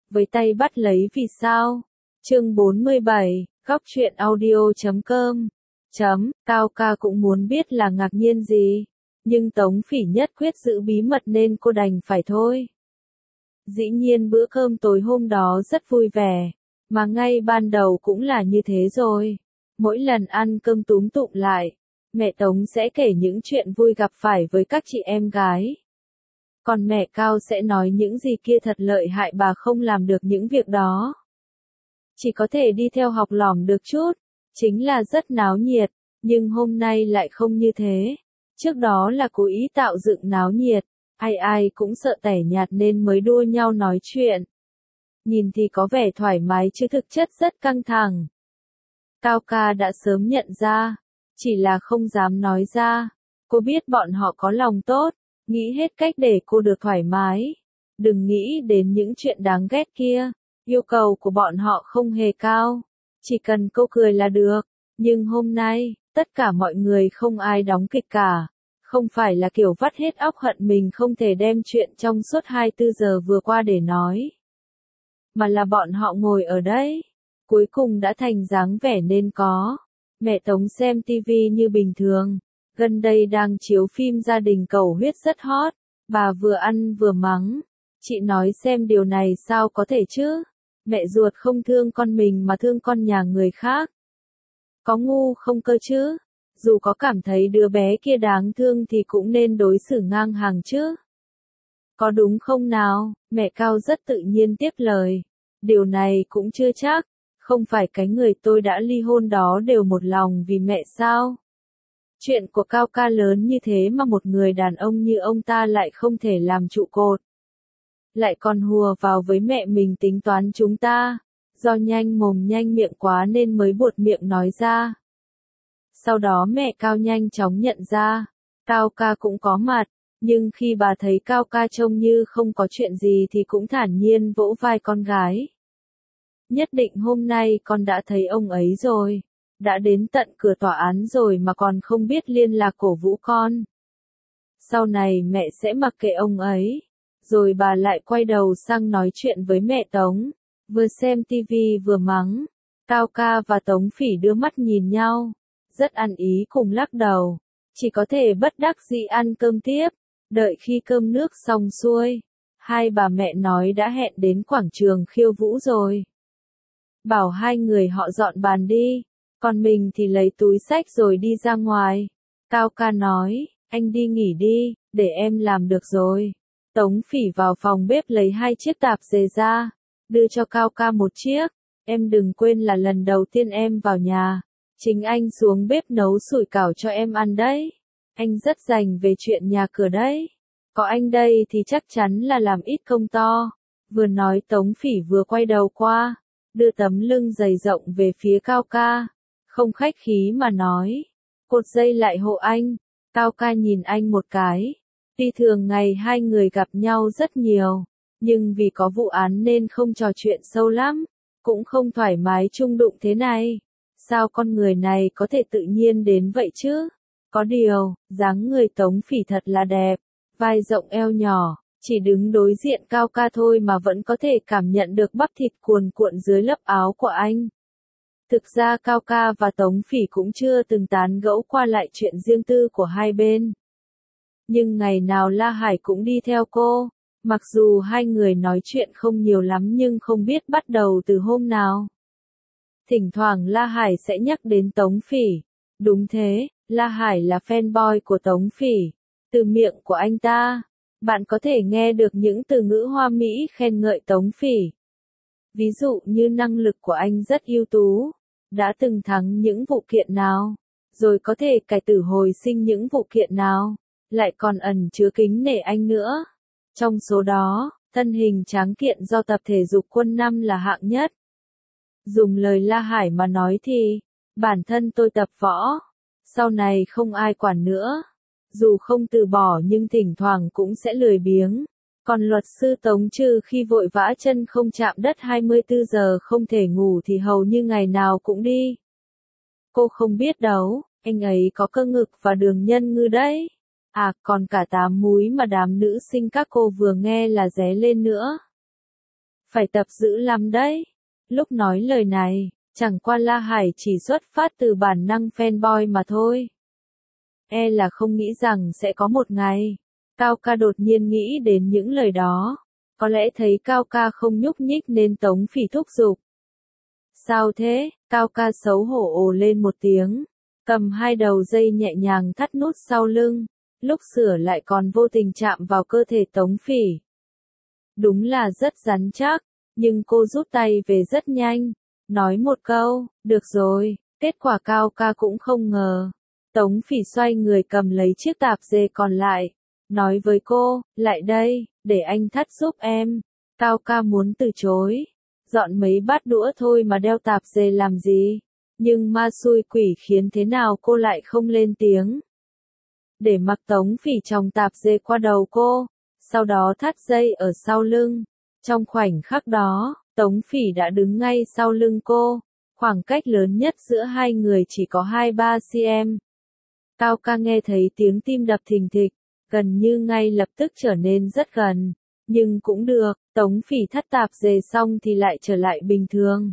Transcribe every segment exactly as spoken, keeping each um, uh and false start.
với tay bắt lấy vì sao. Chương bốn mươi bảy, góc truyện audio chấm com. Chấm, Cao ca cũng muốn biết là ngạc nhiên gì, nhưng Tống Phỉ nhất quyết giữ bí mật nên cô đành phải thôi. Dĩ nhiên bữa cơm tối hôm đó rất vui vẻ, mà ngay ban đầu cũng là như thế rồi. Mỗi lần ăn cơm túm tụm lại, mẹ Tống sẽ kể những chuyện vui gặp phải với các chị em gái. Còn mẹ Cao sẽ nói những gì kia thật lợi hại bà không làm được những việc đó. Chỉ có thể đi theo học lỏm được chút, chính là rất náo nhiệt, nhưng hôm nay lại không như thế. Trước đó là cố ý tạo dựng náo nhiệt, ai ai cũng sợ tẻ nhạt nên mới đua nhau nói chuyện. Nhìn thì có vẻ thoải mái chứ thực chất rất căng thẳng. Cao ca đã sớm nhận ra, chỉ là không dám nói ra. Cô biết bọn họ có lòng tốt, nghĩ hết cách để cô được thoải mái. Đừng nghĩ đến những chuyện đáng ghét kia, yêu cầu của bọn họ không hề cao, chỉ cần cô cười là được. Nhưng hôm nay, tất cả mọi người không ai đóng kịch cả. Không phải là kiểu vắt hết óc hận mình không thể đem chuyện trong suốt hai mươi tư giờ vừa qua để nói. Mà là bọn họ ngồi ở đây, cuối cùng đã thành dáng vẻ nên có. Mẹ Tống xem tivi như bình thường, gần đây đang chiếu phim gia đình cầu huyết rất hot, bà vừa ăn vừa mắng. Chị nói xem điều này sao có thể chứ? Mẹ ruột không thương con mình mà thương con nhà người khác. Có ngu không cơ chứ? Dù có cảm thấy đứa bé kia đáng thương thì cũng nên đối xử ngang hàng chứ. Có đúng không nào? Mẹ Cao rất tự nhiên tiếp lời. Điều này cũng chưa chắc, không phải cái người tôi đã ly hôn đó đều một lòng vì mẹ sao? Chuyện của Cao ca lớn như thế mà một người đàn ông như ông ta lại không thể làm trụ cột. Lại còn hùa vào với mẹ mình tính toán chúng ta, do nhanh mồm nhanh miệng quá nên mới buột miệng nói ra. Sau đó mẹ Cao nhanh chóng nhận ra, Cao ca cũng có mặt, nhưng khi bà thấy Cao ca trông như không có chuyện gì thì cũng thản nhiên vỗ vai con gái. Nhất định hôm nay con đã thấy ông ấy rồi, đã đến tận cửa tòa án rồi mà còn không biết liên lạc cổ vũ con. Sau này mẹ sẽ mặc kệ ông ấy. Rồi bà lại quay đầu sang nói chuyện với mẹ Tống, vừa xem tivi vừa mắng. Cao ca và Tống Phỉ đưa mắt nhìn nhau, rất ăn ý cùng lắc đầu, chỉ có thể bất đắc dĩ ăn cơm tiếp. Đợi khi cơm nước xong xuôi, hai bà mẹ nói đã hẹn đến quảng trường khiêu vũ rồi. Bảo hai người họ dọn bàn đi, còn mình thì lấy túi xách rồi đi ra ngoài. Cao ca nói, anh đi nghỉ đi, để em làm được rồi. Tống Phỉ vào phòng bếp lấy hai chiếc tạp dề ra, đưa cho Cao ca một chiếc. Em đừng quên là lần đầu tiên em vào nhà, chính anh xuống bếp nấu sủi cảo cho em ăn đấy. Anh rất rành về chuyện nhà cửa đấy. Có anh đây thì chắc chắn là làm ít công to. Vừa nói Tống Phỉ vừa quay đầu qua, đưa tấm lưng dày rộng về phía Cao ca, không khách khí mà nói. Cột dây lại hộ anh. Cao ca nhìn anh một cái. Tuy thường ngày hai người gặp nhau rất nhiều, nhưng vì có vụ án nên không trò chuyện sâu lắm, cũng không thoải mái chung đụng thế này. Sao con người này có thể tự nhiên đến vậy chứ? Có điều, dáng người Tống Phỉ thật là đẹp, vai rộng eo nhỏ, chỉ đứng đối diện Cao ca thôi mà vẫn có thể cảm nhận được bắp thịt cuồn cuộn dưới lớp áo của anh. Thực ra Cao ca và Tống Phỉ cũng chưa từng tán gẫu qua lại chuyện riêng tư của hai bên. Nhưng ngày nào La Hải cũng đi theo cô, mặc dù hai người nói chuyện không nhiều lắm nhưng không biết bắt đầu từ hôm nào. Thỉnh thoảng La Hải sẽ nhắc đến Tống Phỉ. Đúng thế, La Hải là fanboy của Tống Phỉ. Từ miệng của anh ta, bạn có thể nghe được những từ ngữ hoa mỹ khen ngợi Tống Phỉ. Ví dụ như năng lực của anh rất ưu tú, đã từng thắng những vụ kiện nào, rồi có thể cải tử hồi sinh những vụ kiện nào, lại còn ẩn chứa kính nể anh nữa. Trong số đó, thân hình tráng kiện do tập thể dục quân năm là hạng nhất. Dùng lời La Hải mà nói thì, bản thân tôi tập võ, sau này không ai quản nữa. Dù không từ bỏ nhưng thỉnh thoảng cũng sẽ lười biếng. Còn luật sư Tống trừ khi vội vã chân không chạm đất hai mươi tư giờ không thể ngủ thì hầu như ngày nào cũng đi. Cô không biết đâu, anh ấy có cơ ngực và đường nhân ngư đấy. À, còn cả tám múi mà đám nữ sinh các cô vừa nghe là ré lên nữa. phải tập dữ lắm đấy. Lúc nói lời này, chẳng qua La Hải chỉ xuất phát từ bản năng fanboy mà thôi. E là không nghĩ rằng sẽ có một ngày, Cao ca đột nhiên nghĩ đến những lời đó. Có lẽ thấy Cao ca không nhúc nhích nên Tống Phỉ thúc giục. Sao thế? Cao ca xấu hổ ồ lên một tiếng, cầm hai đầu dây nhẹ nhàng thắt nút sau lưng, lúc sửa lại còn vô tình chạm vào cơ thể Tống Phỉ. Đúng là rất rắn chắc, nhưng cô rút tay về rất nhanh, nói một câu, được rồi, kết quả Cao ca cũng không ngờ. Tống Phỉ xoay người cầm lấy chiếc tạp dề còn lại, nói với cô, lại đây, để anh thắt giúp em. Cao ca muốn từ chối, dọn mấy bát đũa thôi mà đeo tạp dề làm gì, nhưng ma xui quỷ khiến thế nào cô lại không lên tiếng. Để mặc Tống Phỉ chòng tạp dề qua đầu cô, sau đó thắt dây ở sau lưng. Trong khoảnh khắc đó, Tống Phỉ đã đứng ngay sau lưng cô, khoảng cách lớn nhất giữa hai người chỉ có hai ba xăng-ti-mét. Cao ca nghe thấy tiếng tim đập thình thịch, gần như ngay lập tức trở nên rất gần, nhưng cũng được, Tống Phỉ thắt tạp dề xong thì lại trở lại bình thường.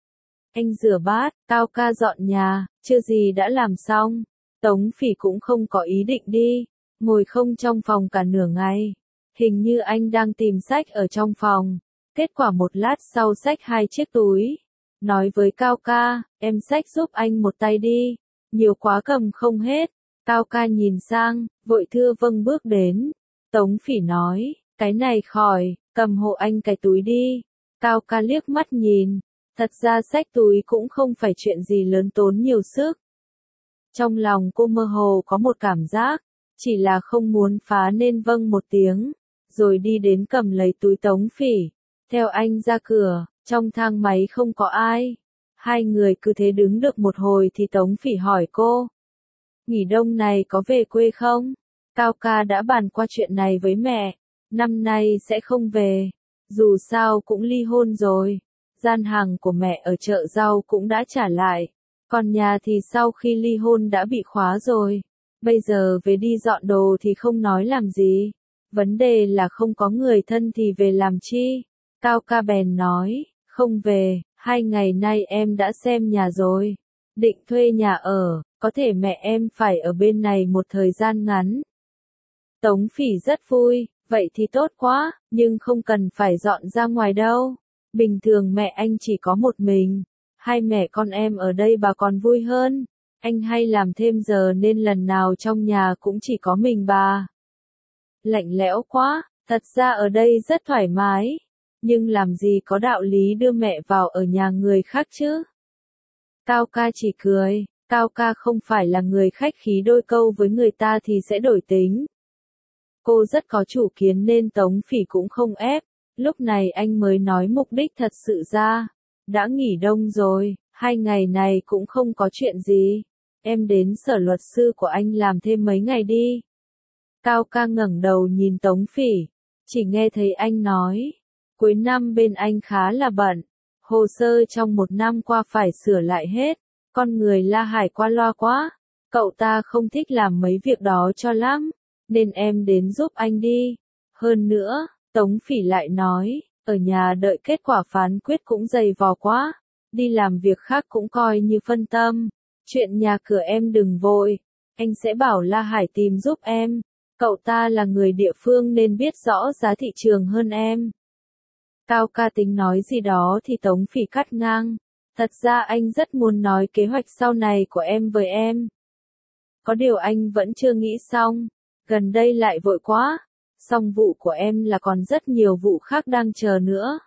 Anh rửa bát, Cao ca dọn nhà, chưa gì đã làm xong. Tống Phỉ cũng không có ý định đi, ngồi không trong phòng cả nửa ngày. Hình như anh đang tìm sách ở trong phòng. Kết quả một lát sau xách hai chiếc túi. Nói với Cao ca, em xách giúp anh một tay đi, nhiều quá cầm không hết. Cao ca nhìn sang, vội thưa vâng bước đến. Tống Phỉ nói, cái này khỏi, cầm hộ anh cái túi đi. Cao ca liếc mắt nhìn, thật ra xách túi cũng không phải chuyện gì lớn tốn nhiều sức. Trong lòng cô mơ hồ có một cảm giác, chỉ là không muốn phá nên vâng một tiếng, rồi đi đến cầm lấy túi Tống Phỉ. Theo anh ra cửa, trong thang máy không có ai. Hai người cứ thế đứng được một hồi thì Tống Phỉ hỏi cô. Nghỉ đông này có về quê không? Cao ca đã bàn qua chuyện này với mẹ, năm nay sẽ không về, dù sao cũng ly hôn rồi. Gian hàng của mẹ ở chợ rau cũng đã trả lại, còn nhà thì sau khi ly hôn đã bị khóa rồi. Bây giờ về đi dọn đồ thì không nói làm gì, vấn đề là không có người thân thì về làm chi. Cao ca bèn nói, không về, hai ngày nay em đã xem nhà rồi, định thuê nhà ở, có thể mẹ em phải ở bên này một thời gian ngắn. Tống Phỉ rất vui, vậy thì tốt quá, nhưng không cần phải dọn ra ngoài đâu. Bình thường mẹ anh chỉ có một mình, hai mẹ con em ở đây bà còn vui hơn. Anh hay làm thêm giờ nên lần nào trong nhà cũng chỉ có mình bà. Lạnh lẽo quá, thật ra ở đây rất thoải mái, nhưng làm gì có đạo lý đưa mẹ vào ở nhà người khác chứ. Cao ca chỉ cười, Cao ca không phải là người khách khí đôi câu với người ta thì sẽ đổi tính. Cô rất có chủ kiến nên Tống Phỉ cũng không ép, lúc này anh mới nói mục đích thật sự ra. Đã nghỉ đông rồi, hai ngày này cũng không có chuyện gì. Em đến sở luật sư của anh làm thêm mấy ngày đi. Cao ca ngẩng đầu nhìn Tống Phỉ, chỉ nghe thấy anh nói, cuối năm bên anh khá là bận, hồ sơ trong một năm qua phải sửa lại hết, con người La Hải qua loa quá, cậu ta không thích làm mấy việc đó cho lắm, nên em đến giúp anh đi. Hơn nữa, Tống Phỉ lại nói, ở nhà đợi kết quả phán quyết cũng dày vò quá, đi làm việc khác cũng coi như phân tâm. Chuyện nhà cửa em đừng vội, anh sẽ bảo La Hải tìm giúp em, cậu ta là người địa phương nên biết rõ giá thị trường hơn em. Cao ca tính nói gì đó thì Tống Phỉ cắt ngang, thật ra anh rất muốn nói kế hoạch sau này của em với em. Có điều anh vẫn chưa nghĩ xong, gần đây lại vội quá, xong vụ của em là còn rất nhiều vụ khác đang chờ nữa.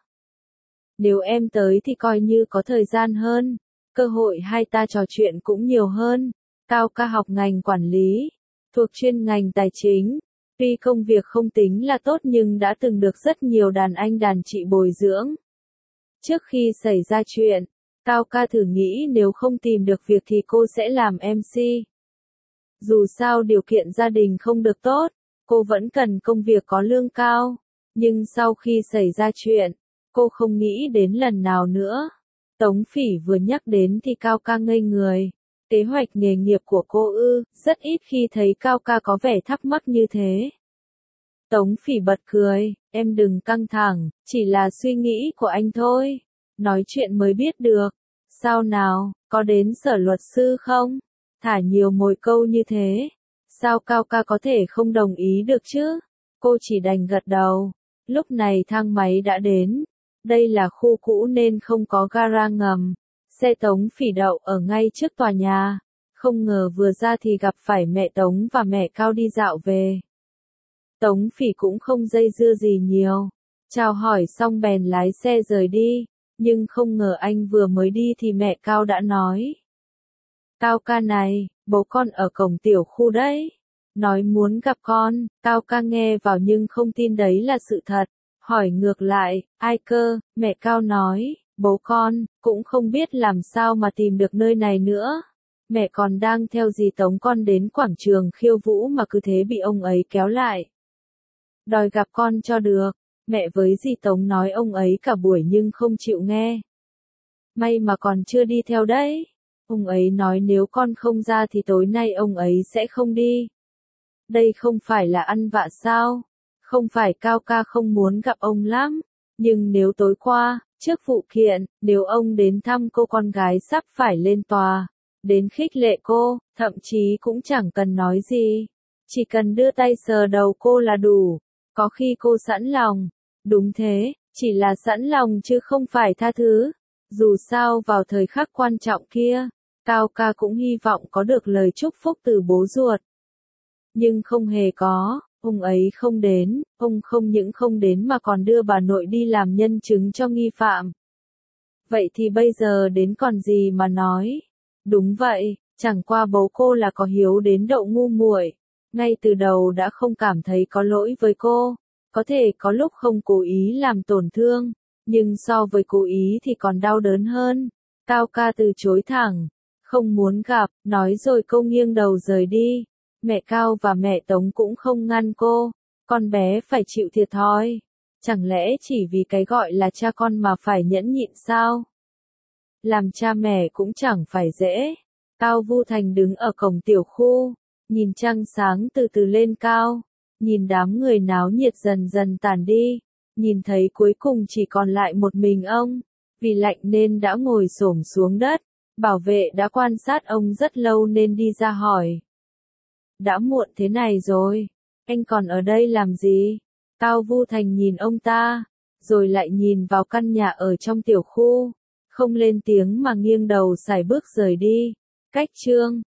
Nếu em tới thì coi như có thời gian hơn, cơ hội hai ta trò chuyện cũng nhiều hơn. Cao ca học ngành quản lý, thuộc chuyên ngành tài chính. Tuy công việc không tính là tốt nhưng đã từng được rất nhiều đàn anh đàn chị bồi dưỡng. Trước khi xảy ra chuyện, Cao ca thử nghĩ nếu không tìm được việc thì cô sẽ làm em xê. Dù sao điều kiện gia đình không được tốt, cô vẫn cần công việc có lương cao. Nhưng sau khi xảy ra chuyện, cô không nghĩ đến lần nào nữa. Tống Phỉ vừa nhắc đến thì Cao ca ngây người. Kế hoạch nghề nghiệp của cô ư, rất ít khi thấy Cao ca có vẻ thắc mắc như thế. Tống Phỉ bật cười, em đừng căng thẳng, chỉ là suy nghĩ của anh thôi. Nói chuyện mới biết được. Sao nào, có đến sở luật sư không? Thả nhiều mồi câu như thế. Sao Cao ca có thể không đồng ý được chứ? Cô chỉ đành gật đầu. Lúc này thang máy đã đến. Đây là khu cũ nên không có gara ngầm. Xe Tống Phỉ đậu ở ngay trước tòa nhà. Không ngờ vừa ra thì gặp phải mẹ Tống và mẹ Cao đi dạo về. Tống Phỉ cũng không dây dưa gì nhiều. Chào hỏi xong bèn lái xe rời đi. Nhưng không ngờ anh vừa mới đi thì mẹ Cao đã nói. Cao ca này, bố con ở cổng tiểu khu đấy. Nói muốn gặp con, Cao ca nghe vào nhưng không tin đấy là sự thật. Hỏi ngược lại, ai cơ, mẹ Cao nói, bố con, cũng không biết làm sao mà tìm được nơi này nữa. Mẹ còn đang theo dì Tống con đến quảng trường khiêu vũ mà cứ thế bị ông ấy kéo lại. Đòi gặp con cho được, mẹ với dì Tống nói ông ấy cả buổi nhưng không chịu nghe. May mà còn chưa đi theo đấy. Ông ấy nói nếu con không ra thì tối nay ông ấy sẽ không đi. Đây không phải là ăn vạ sao? Không phải Cao ca không muốn gặp ông lắm. Nhưng nếu tối qua, trước vụ kiện, nếu ông đến thăm cô con gái sắp phải lên tòa, đến khích lệ cô, thậm chí cũng chẳng cần nói gì. Chỉ cần đưa tay sờ đầu cô là đủ. Có khi cô sẵn lòng. Đúng thế, chỉ là sẵn lòng chứ không phải tha thứ. Dù sao vào thời khắc quan trọng kia, Cao ca cũng hy vọng có được lời chúc phúc từ bố ruột. Nhưng không hề có, ông ấy không đến, ông không những không đến mà còn đưa bà nội đi làm nhân chứng cho nghi phạm. Vậy thì bây giờ đến còn gì mà nói? Đúng vậy, chẳng qua bố cô là có hiếu đến đậu ngu muội, ngay từ đầu đã không cảm thấy có lỗi với cô, có thể có lúc không cố ý làm tổn thương, nhưng so với cố ý thì còn đau đớn hơn. Cao ca từ chối thẳng, không muốn gặp, nói rồi cô nghiêng đầu rời đi. Mẹ Cao và mẹ Tống cũng không ngăn cô, con bé phải chịu thiệt thòi. Chẳng lẽ chỉ vì cái gọi là cha con mà phải nhẫn nhịn sao? Làm cha mẹ cũng chẳng phải dễ. Cao Vu Thành đứng ở cổng tiểu khu, nhìn trăng sáng từ từ lên cao, nhìn đám người náo nhiệt dần dần tản đi, nhìn thấy cuối cùng chỉ còn lại một mình ông, vì lạnh nên đã ngồi xổm xuống đất, bảo vệ đã quan sát ông rất lâu nên đi ra hỏi. Đã muộn thế này rồi, anh còn ở đây làm gì? Cao Vu Thành nhìn ông ta, rồi lại nhìn vào căn nhà ở trong tiểu khu, không lên tiếng mà nghiêng đầu sải bước rời đi. Cách chương